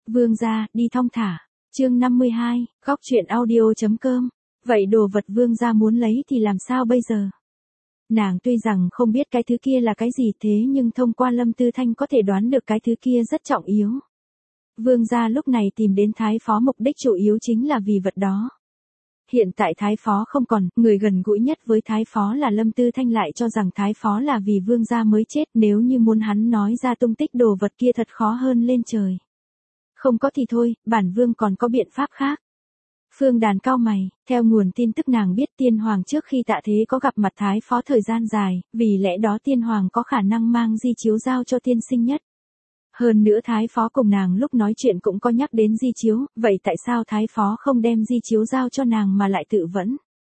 Vương gia, đi thong thả. Chương 52, góc truyện audio.com. Vậy đồ vật vương gia muốn lấy thì làm sao bây giờ? Nàng tuy rằng không biết cái thứ kia là cái gì thế nhưng thông qua Lâm Tư Thanh có thể đoán được cái thứ kia rất trọng yếu. Vương gia lúc này tìm đến Thái Phó mục đích chủ yếu chính là vì vật đó. Hiện tại Thái Phó không còn, người gần gũi nhất với Thái Phó là Lâm Tư Thanh lại cho rằng Thái Phó là vì vương gia mới chết, nếu như muốn hắn nói ra tung tích đồ vật kia thật khó hơn lên trời. Không có thì thôi, bản vương còn có biện pháp khác. Phương Đàn cau mày, theo nguồn tin tức nàng biết Tiên Hoàng trước khi tạ thế có gặp mặt Thái Phó thời gian dài, vì lẽ đó Tiên Hoàng có khả năng mang di chiếu giao cho tiên sinh nhất. Hơn nữa Thái Phó cùng nàng lúc nói chuyện cũng có nhắc đến di chiếu, vậy tại sao Thái Phó không đem di chiếu giao cho nàng mà lại tự vẫn?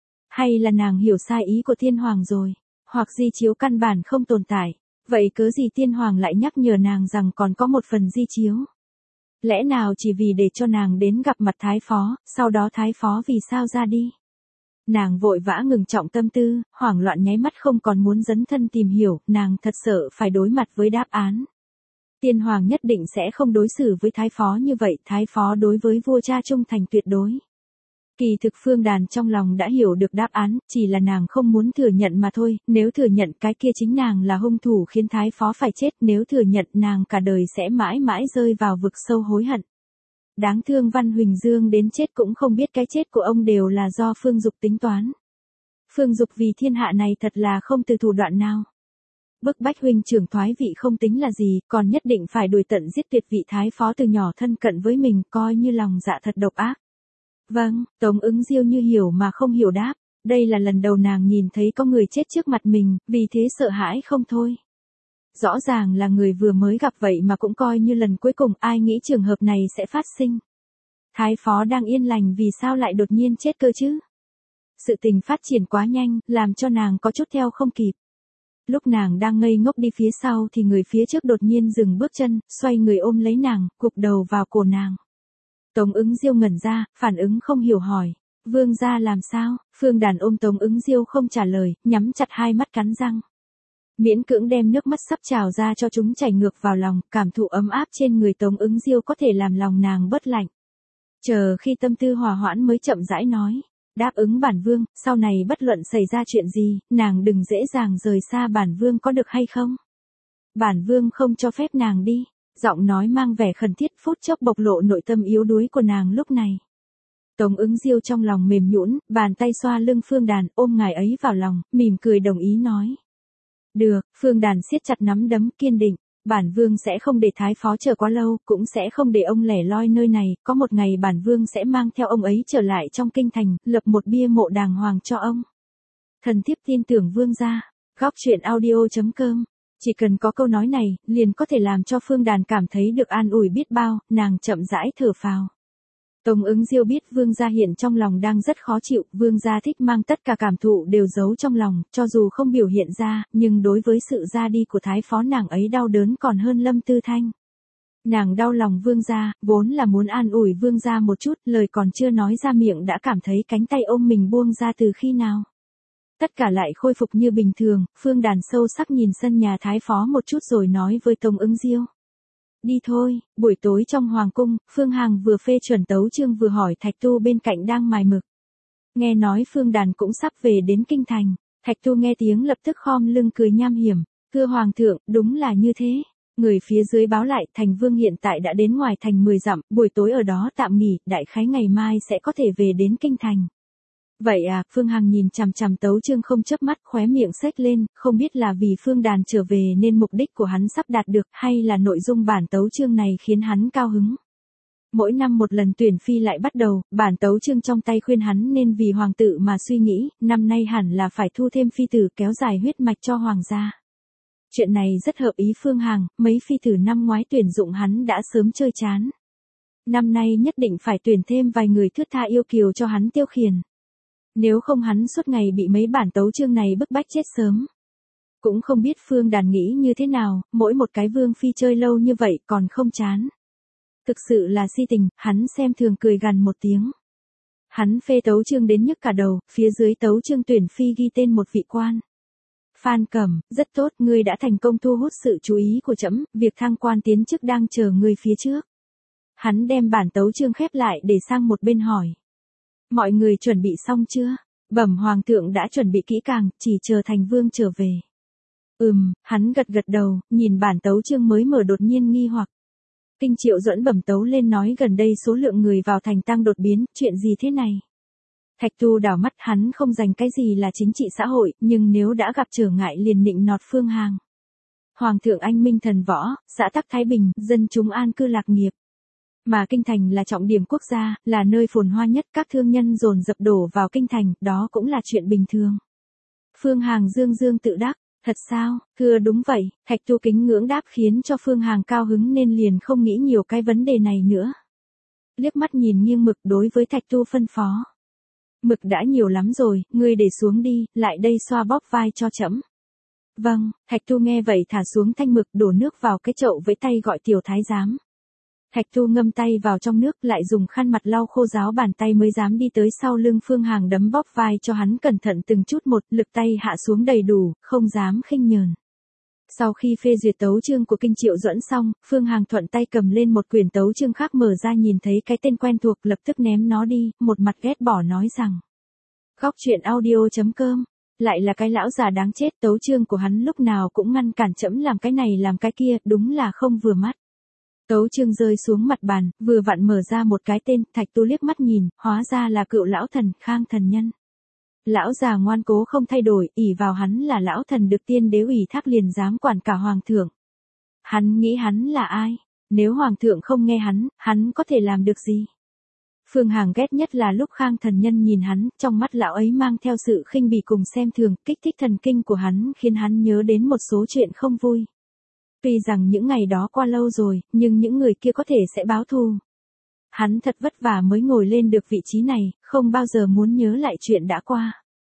Hay là nàng hiểu sai ý của Tiên Hoàng rồi, hoặc di chiếu căn bản không tồn tại, vậy cớ gì Tiên Hoàng lại nhắc nhở nàng rằng còn có một phần di chiếu? Lẽ nào chỉ vì để cho nàng đến gặp mặt Thái Phó, sau đó Thái Phó vì sao ra đi? Nàng vội vã ngừng trọng tâm tư, hoảng loạn nháy mắt không còn muốn dấn thân tìm hiểu, nàng thật sợ phải đối mặt với đáp án. Tiên Hoàng nhất định sẽ không đối xử với Thái Phó như vậy, Thái Phó đối với vua cha trung thành tuyệt đối. Kỳ thực Phương Đàn trong lòng đã hiểu được đáp án, chỉ là nàng không muốn thừa nhận mà thôi, nếu thừa nhận cái kia chính nàng là hung thủ khiến Thái Phó phải chết, nếu thừa nhận nàng cả đời sẽ mãi mãi rơi vào vực sâu hối hận. Đáng thương Văn Huỳnh Dương đến chết cũng không biết cái chết của ông đều là do Phương Dục tính toán. Phương Dục vì thiên hạ này thật là không từ thủ đoạn nào. Bức bách huynh trưởng thoái vị không tính là gì, còn nhất định phải đuổi tận giết tuyệt vị Thái Phó từ nhỏ thân cận với mình, coi như lòng dạ thật độc ác. Vâng, Tống Ứng Diêu như hiểu mà không hiểu đáp, đây là lần đầu nàng nhìn thấy có người chết trước mặt mình, vì thế sợ hãi không thôi. Rõ ràng là người vừa mới gặp vậy mà cũng coi như lần cuối cùng, ai nghĩ trường hợp này sẽ phát sinh. Thái Phó đang yên lành vì sao lại đột nhiên chết cơ chứ? Sự tình phát triển quá nhanh, làm cho nàng có chút theo không kịp. Lúc nàng đang ngây ngốc đi phía sau thì người phía trước đột nhiên dừng bước chân, xoay người ôm lấy nàng, gục đầu vào cổ nàng. Tống Ứng Diêu ngẩn ra, phản ứng không hiểu hỏi, vương gia làm sao? Phương Đàn ôm Tống Ứng Diêu không trả lời, nhắm chặt hai mắt cắn răng. Miễn cưỡng đem nước mắt sắp trào ra cho chúng chảy ngược vào lòng, cảm thụ ấm áp trên người Tống Ứng Diêu có thể làm lòng nàng bớt lạnh. Chờ khi tâm tư hòa hoãn mới chậm rãi nói, đáp ứng bản vương, sau này bất luận xảy ra chuyện gì, nàng đừng dễ dàng rời xa bản vương có được hay không? Bản vương không cho phép nàng đi. Giọng nói mang vẻ khẩn thiết phút chốc bộc lộ nội tâm yếu đuối của nàng lúc này. Tống Ứng Diêu trong lòng mềm nhũn, bàn tay xoa lưng Phương Đàn, ôm ngài ấy vào lòng, mỉm cười đồng ý nói. Được, Phương Đàn siết chặt nắm đấm kiên định, bản vương sẽ không để Thái Phó chờ quá lâu, cũng sẽ không để ông lẻ loi nơi này, có một ngày bản vương sẽ mang theo ông ấy trở lại trong kinh thành, lập một bia mộ đàng hoàng cho ông. Thần thiếp tin tưởng vương gia. Góc truyện audio.com. Chỉ cần có câu nói này, liền có thể làm cho Phương Đàn cảm thấy được an ủi biết bao, nàng chậm rãi thở phào. Tống Ứng Diêu biết vương gia hiện trong lòng đang rất khó chịu, vương gia thích mang tất cả cảm thụ đều giấu trong lòng, cho dù không biểu hiện ra, nhưng đối với sự ra đi của Thái Phó nàng ấy đau đớn còn hơn Lâm Tư Thanh. Nàng đau lòng vương gia, vốn là muốn an ủi vương gia một chút, lời còn chưa nói ra miệng đã cảm thấy cánh tay ôm mình buông ra từ khi nào. Tất cả lại khôi phục như bình thường, Phương Đàn sâu sắc nhìn sân nhà Thái Phó một chút rồi nói với Tống Ứng Diêu. Đi thôi, buổi tối trong Hoàng cung, Phương Hằng vừa phê chuẩn tấu chương vừa hỏi Thạch Tu bên cạnh đang mài mực. Nghe nói Phương Đàn cũng sắp về đến kinh thành, Thạch Tu nghe tiếng lập tức khom lưng cười nham hiểm, thưa Hoàng thượng, đúng là như thế. Người phía dưới báo lại, thành vương hiện tại đã đến ngoài thành 10 dặm, buổi tối ở đó tạm nghỉ, đại khái ngày mai sẽ có thể về đến kinh thành. Vậy à, Phương Hằng nhìn chằm chằm tấu chương không chớp mắt, khóe miệng xếch lên, không biết là vì Phương Đàn trở về nên mục đích của hắn sắp đạt được, hay là nội dung bản tấu chương này khiến hắn cao hứng. Mỗi năm một lần tuyển phi lại bắt đầu, bản tấu chương trong tay khuyên hắn nên vì hoàng tử mà suy nghĩ, năm nay hẳn là phải thu thêm phi tử kéo dài huyết mạch cho hoàng gia. Chuyện này rất hợp ý Phương Hằng, mấy phi tử năm ngoái tuyển dụng hắn đã sớm chơi chán. Năm nay nhất định phải tuyển thêm vài người thướt tha yêu kiều cho hắn tiêu khiển. Nếu không hắn suốt ngày bị mấy bản tấu chương này bức bách chết sớm. Cũng không biết Phương Đàn nghĩ như thế nào, mỗi một cái vương phi chơi lâu như vậy còn không chán. Thực sự là si tình, hắn xem thường cười gằn một tiếng. Hắn phê tấu chương đến nhức cả đầu, phía dưới tấu chương tuyển phi ghi tên một vị quan. Phan Cẩm, rất tốt, ngươi đã thành công thu hút sự chú ý của trẫm, việc thăng quan tiến chức đang chờ ngươi phía trước. Hắn đem bản tấu chương khép lại để sang một bên hỏi. Mọi người chuẩn bị xong chưa? Bẩm hoàng thượng đã chuẩn bị kỹ càng, chỉ chờ thành vương trở về. Hắn gật gật đầu, nhìn bản tấu chương mới mở đột nhiên nghi hoặc. Kinh Triệu Duẫn bẩm tấu lên nói gần đây số lượng người vào thành tăng đột biến, chuyện gì thế này? Thạch Tu đảo mắt, hắn không dành cái gì là chính trị xã hội, nhưng nếu đã gặp trở ngại liền nịnh nọt Phương Hằng. Hoàng thượng anh minh thần võ, xã tắc thái bình, dân chúng an cư lạc nghiệp. Mà kinh thành là trọng điểm quốc gia, là nơi phồn hoa nhất, các thương nhân dồn dập đổ vào kinh thành, đó cũng là chuyện bình thường. Phương Hằng dương dương tự đắc, thật sao? Thưa đúng vậy, Thạch Tu kính ngưỡng đáp khiến cho Phương Hằng cao hứng nên liền không nghĩ nhiều cái vấn đề này nữa. Liếc mắt nhìn nghiêng Mực đối với Thạch Tu phân phó. Mực đã nhiều lắm rồi, ngươi để xuống đi, lại đây xoa bóp vai cho trẫm. Vâng, Thạch Tu nghe vậy thả xuống thanh mực, đổ nước vào cái chậu với tay gọi tiểu thái giám. Thạch Tu ngâm tay vào trong nước, lại dùng khăn mặt lau khô ráo bàn tay mới dám đi tới sau lưng Phương Hằng đấm bóp vai cho hắn cẩn thận từng chút một, lực tay hạ xuống đầy đủ, không dám khinh nhờn. Sau khi phê duyệt tấu chương của Kinh Triệu Duẫn xong, Phương Hằng thuận tay cầm lên một quyển tấu chương khác, mở ra nhìn thấy cái tên quen thuộc lập tức ném nó đi, một mặt ghét bỏ nói rằng. Góc truyện audio.com, lại là cái lão già đáng chết, tấu chương của hắn lúc nào cũng ngăn cản trẫm làm cái này làm cái kia, đúng là không vừa mắt. Tấu chương rơi xuống mặt bàn, vừa vặn mở ra một cái tên, Thạch Tu liếc mắt nhìn, hóa ra là cựu lão thần Khang Thần Nhân. Lão già ngoan cố không thay đổi, ỷ vào hắn là lão thần được tiên đế ủy thác liền dám quản cả hoàng thượng. Hắn nghĩ hắn là ai? Nếu hoàng thượng không nghe hắn có thể làm được gì? Phương Hằng ghét nhất là lúc Khang Thần Nhân nhìn hắn, trong mắt lão ấy mang theo sự khinh bỉ cùng xem thường, kích thích thần kinh của hắn khiến hắn nhớ đến một số chuyện không vui. Tuy rằng những ngày đó qua lâu rồi, nhưng những người kia có thể sẽ báo thù. Hắn thật vất vả mới ngồi lên được vị trí này, không bao giờ muốn nhớ lại chuyện đã qua.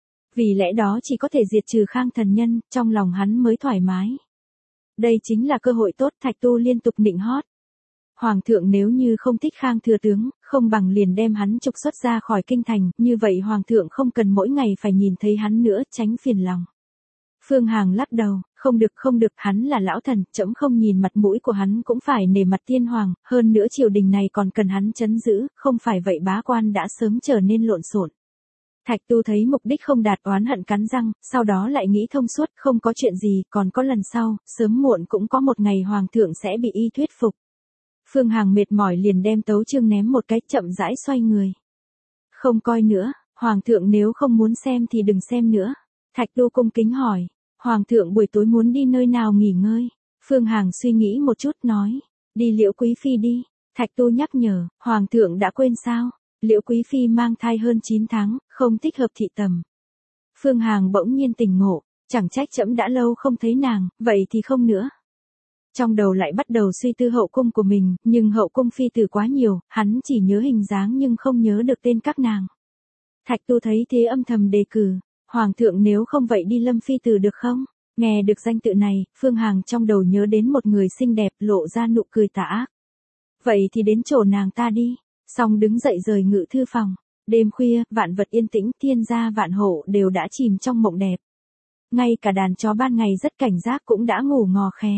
Vì lẽ đó chỉ có thể diệt trừ Khang Thần Nhân, trong lòng hắn mới thoải mái. Đây chính là cơ hội tốt, Thạch Tu liên tục nịnh hót. Hoàng thượng nếu như không thích Khang thừa tướng, không bằng liền đem hắn trục xuất ra khỏi kinh thành, như vậy hoàng thượng không cần mỗi ngày phải nhìn thấy hắn nữa, tránh phiền lòng. Phương Hằng lắc đầu, không được, hắn là lão thần, trẫm không nhìn mặt mũi của hắn cũng phải nể mặt tiên hoàng, hơn nữa triều đình này còn cần hắn trấn giữ, không phải vậy bá quan đã sớm trở nên lộn xộn. Thạch Tu thấy mục đích không đạt oán hận cắn răng, sau đó lại nghĩ thông suốt, không có chuyện gì, còn có lần sau, sớm muộn cũng có một ngày hoàng thượng sẽ bị y thuyết phục. Phương Hằng mệt mỏi liền đem tấu chương ném một cái, chậm rãi xoay người. Không coi nữa, hoàng thượng nếu không muốn xem thì đừng xem nữa. Thạch Tu cung kính hỏi, hoàng thượng buổi tối muốn đi nơi nào nghỉ ngơi? Phương Hằng suy nghĩ một chút nói, đi Liễu Quý Phi đi. Thạch Tu nhắc nhở, hoàng thượng đã quên sao? Liễu Quý Phi mang thai hơn 9 tháng, không thích hợp thị tầm. Phương Hằng bỗng nhiên tỉnh ngộ, chẳng trách trẫm đã lâu không thấy nàng, vậy thì không nữa. Trong đầu lại bắt đầu suy tư hậu cung của mình, nhưng hậu cung phi tử quá nhiều, hắn chỉ nhớ hình dáng nhưng không nhớ được tên các nàng. Thạch Tu thấy thế âm thầm đề cử, hoàng thượng nếu không vậy đi Lâm phi tử được không? Nghe được danh tự này, Phương Hằng trong đầu nhớ đến một người xinh đẹp lộ ra nụ cười tà ác. Vậy thì đến chỗ nàng ta đi, xong đứng dậy rời ngự thư phòng. Đêm khuya, vạn vật yên tĩnh, thiên gia vạn hộ đều đã chìm trong mộng đẹp. Ngay cả đàn chó ban ngày rất cảnh giác cũng đã ngủ ngò khè.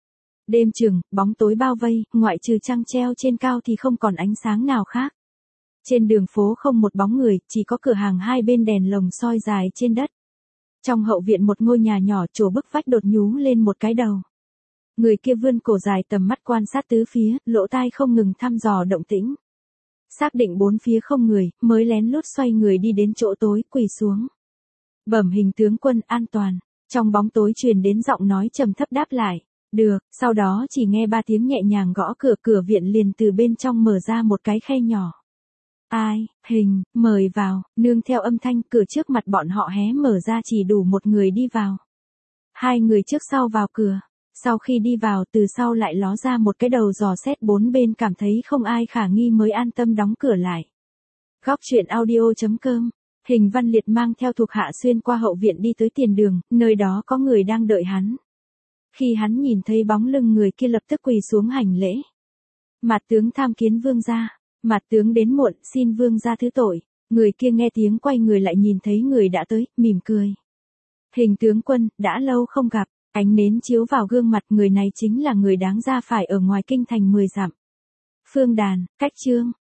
Đêm trường, bóng tối bao vây, ngoại trừ trăng treo trên cao thì không còn ánh sáng nào khác. Trên đường phố không một bóng người, chỉ có cửa hàng hai bên đèn lồng soi dài trên đất. Trong hậu viện một ngôi nhà nhỏ trổ bức vách đột nhú lên một cái đầu. Người kia vươn cổ dài tầm mắt quan sát tứ phía, lỗ tai không ngừng thăm dò động tĩnh. Xác định bốn phía không người, mới lén lút xoay người đi đến chỗ tối, quỳ xuống. Bẩm hình tướng quân, an toàn. Trong bóng tối truyền đến giọng nói trầm thấp đáp lại. Được, sau đó chỉ nghe 3 tiếng nhẹ nhàng gõ cửa, cửa viện liền từ bên trong mở ra một cái khe nhỏ. Ai, hình, mời vào, nương theo âm thanh, cửa trước mặt bọn họ hé mở ra chỉ đủ một người đi vào. Hai người trước sau vào cửa. Sau khi đi vào từ sau lại ló ra một cái đầu dò xét bốn bên, cảm thấy không ai khả nghi mới an tâm đóng cửa lại. Góc truyện audio.com, Hình Văn Liệt mang theo thuộc hạ xuyên qua hậu viện đi tới tiền đường, nơi đó có người đang đợi hắn. Khi hắn nhìn thấy bóng lưng người kia lập tức quỳ xuống hành lễ. Mạt tướng tham kiến vương gia. Mạt tướng đến muộn, xin vương gia thứ tội. Người kia nghe tiếng quay người lại nhìn thấy người đã tới, mỉm cười. Hình tướng quân, đã lâu không gặp. Ánh nến chiếu vào gương mặt, người này chính là người đáng ra phải ở ngoài kinh thành 10 dặm. Phương Đàn, cách chương.